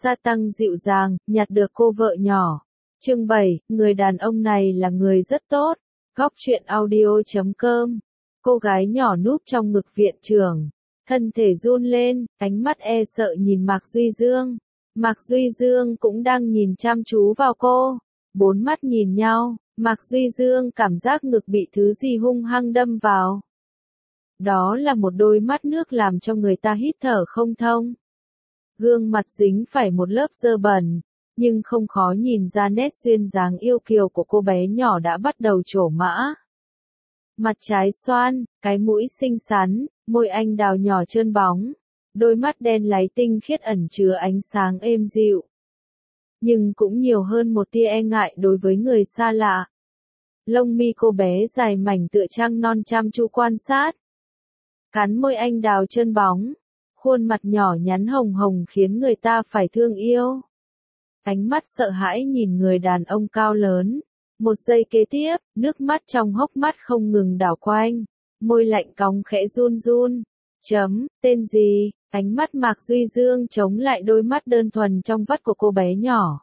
Sa tăng dịu dàng, nhặt được cô vợ nhỏ. Chương 7, người đàn ông này là người rất tốt. Góc truyện audio.com. Cô gái nhỏ núp trong ngực viện trưởng, thân thể run lên, ánh mắt e sợ nhìn Mạc Duy Dương. Mạc Duy Dương cũng đang nhìn chăm chú vào cô. Bốn mắt nhìn nhau, Mạc Duy Dương cảm giác ngực bị thứ gì hung hăng đâm vào. Đó là một đôi mắt nước làm cho người ta hít thở không thông. Gương mặt dính phải một lớp dơ bẩn, nhưng không khó nhìn ra nét duyên dáng yêu kiều của cô bé nhỏ đã bắt đầu trổ mã. Mặt trái xoan, cái mũi xinh xắn, môi anh đào nhỏ trơn bóng, đôi mắt đen láy tinh khiết ẩn chứa ánh sáng êm dịu. Nhưng cũng nhiều hơn một tia e ngại đối với người xa lạ. Lông mi cô bé dài mảnh tựa trăng non chăm chú quan sát. Cắn môi anh đào trơn bóng, khuôn mặt nhỏ nhắn hồng hồng khiến người ta phải thương yêu. Ánh mắt sợ hãi nhìn người đàn ông cao lớn. Một giây kế tiếp, nước mắt trong hốc mắt không ngừng đảo quanh, môi lạnh cong khẽ run run. Tên gì? Ánh mắt Mạc Duy Dương chống lại đôi mắt đơn thuần trong vắt của cô bé nhỏ.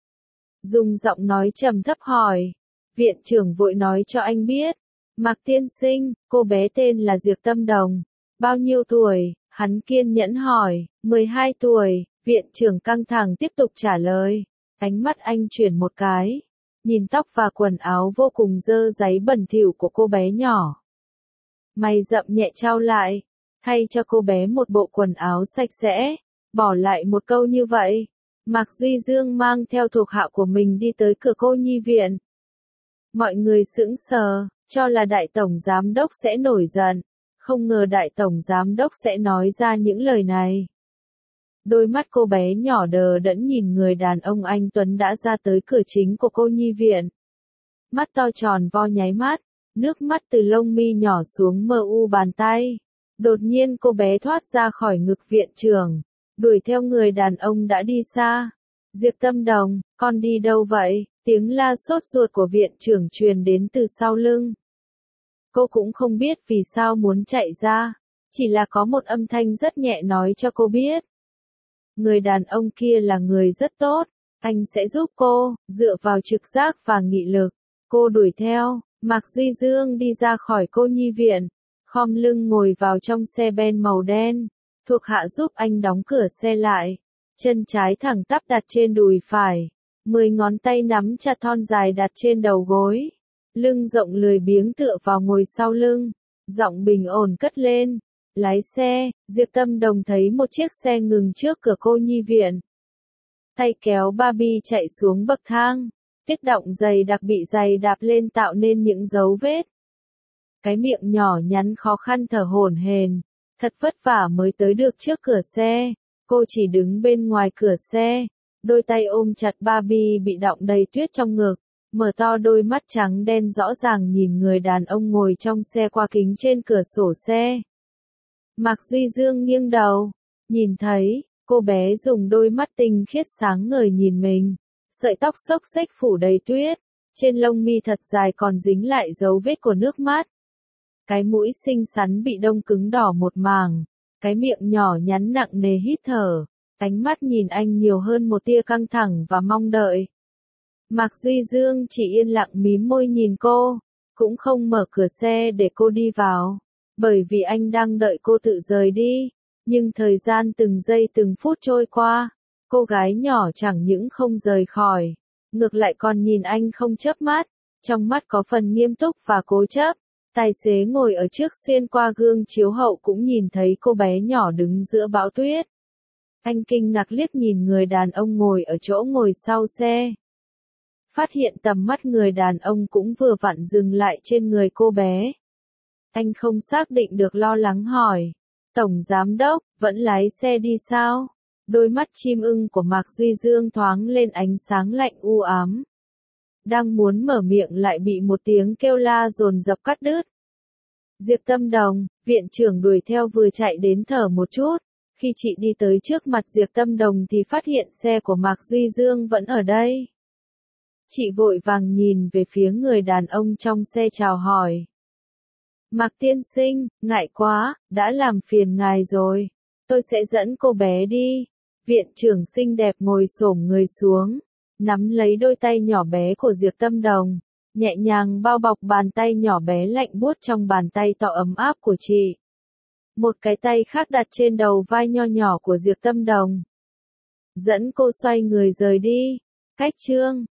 Dùng giọng nói trầm thấp hỏi. Viện trưởng vội nói cho anh biết. Mạc tiên sinh, cô bé tên là Diệp Tâm Đồng. Bao nhiêu tuổi? Hắn kiên nhẫn hỏi. 12 tuổi, viện trưởng căng thẳng tiếp tục trả lời. Ánh mắt anh chuyển một cái, nhìn tóc và quần áo vô cùng dơ dáy bẩn thỉu của cô bé nhỏ. Mày rậm nhẹ chau lại, thay cho cô bé một bộ quần áo sạch sẽ, bỏ lại một câu như vậy. Mạc Duy Dương mang theo thuộc hạ của mình đi tới cửa cô nhi viện. Mọi người sững sờ, cho là đại tổng giám đốc sẽ nổi giận, không ngờ đại tổng giám đốc sẽ nói ra những lời này. Đôi mắt cô bé nhỏ đờ đẫn nhìn người đàn ông anh tuấn đã ra tới cửa chính của cô nhi viện. Mắt to tròn vo nháy mắt, nước mắt từ lông mi nhỏ xuống mờ u bàn tay. Đột nhiên cô bé thoát ra khỏi ngực viện trưởng, đuổi theo người đàn ông đã đi xa. Diệp Tâm Đồng, con đi đâu vậy? Tiếng la sốt ruột của viện trưởng truyền đến từ sau lưng. Cô cũng không biết vì sao muốn chạy ra, chỉ là có một âm thanh rất nhẹ nói cho cô biết. Người đàn ông kia là người rất tốt, anh sẽ giúp cô, dựa vào trực giác và nghị lực. Cô đuổi theo, Mạc Duy Dương đi ra khỏi cô nhi viện, khom lưng ngồi vào trong xe ben màu đen. Thuộc hạ giúp anh đóng cửa xe lại, chân trái thẳng tắp đặt trên đùi phải, 10 ngón tay nắm chặt thon dài đặt trên đầu gối, lưng rộng lười biếng tựa vào ngồi sau lưng, giọng bình ổn cất lên. Lái xe, Diệp Tâm Đồng thấy một chiếc xe ngừng trước cửa cô nhi viện. Tay kéo Barbie chạy xuống bậc thang, tuyết động dày đặc bị giày đạp lên tạo nên những dấu vết. Cái miệng nhỏ nhắn khó khăn thở hổn hển, thật vất vả mới tới được trước cửa xe. Cô chỉ đứng bên ngoài cửa xe, đôi tay ôm chặt Barbie bị đọng đầy tuyết trong ngực, mở to đôi mắt trắng đen rõ ràng nhìn người đàn ông ngồi trong xe qua kính trên cửa sổ xe. Mạc Duy Dương nghiêng đầu, nhìn thấy, cô bé dùng đôi mắt tinh khiết sáng ngời nhìn mình, sợi tóc xốc xếch phủ đầy tuyết, trên lông mi thật dài còn dính lại dấu vết của nước mắt. Cái mũi xinh xắn bị đông cứng đỏ một mảng, cái miệng nhỏ nhắn nặng nề hít thở, ánh mắt nhìn anh nhiều hơn một tia căng thẳng và mong đợi. Mạc Duy Dương chỉ yên lặng mím môi nhìn cô, cũng không mở cửa xe để cô đi vào. Bởi vì anh đang đợi cô tự rời đi, nhưng thời gian từng giây từng phút trôi qua, cô gái nhỏ chẳng những không rời khỏi, ngược lại còn nhìn anh không chớp mắt, trong mắt có phần nghiêm túc và cố chấp. Tài xế ngồi ở trước xuyên qua gương chiếu hậu cũng nhìn thấy cô bé nhỏ đứng giữa bão tuyết. Anh kinh ngạc liếc nhìn người đàn ông ngồi ở chỗ ngồi sau xe. Phát hiện tầm mắt người đàn ông cũng vừa vặn dừng lại trên người cô bé. Anh không xác định được lo lắng hỏi. Tổng giám đốc, vẫn lái xe đi sao? Đôi mắt chim ưng của Mạc Duy Dương thoáng lên ánh sáng lạnh u ám. Đang muốn mở miệng lại bị một tiếng kêu la dồn dập cắt đứt. Diệp Tâm Đồng, viện trưởng đuổi theo vừa chạy đến thở một chút. Khi chị đi tới trước mặt Diệp Tâm Đồng thì phát hiện xe của Mạc Duy Dương vẫn ở đây. Chị vội vàng nhìn về phía người đàn ông trong xe chào hỏi. Mạc tiên sinh, ngại quá, đã làm phiền ngài rồi. Tôi sẽ dẫn cô bé đi. Viện trưởng xinh đẹp ngồi xổm người xuống, nắm lấy đôi tay nhỏ bé của Diệp Tâm Đồng, nhẹ nhàng bao bọc bàn tay nhỏ bé lạnh buốt trong bàn tay to ấm áp của chị. Một cái tay khác đặt trên đầu vai nho nhỏ của Diệp Tâm Đồng. Dẫn cô xoay người rời đi. Cách chương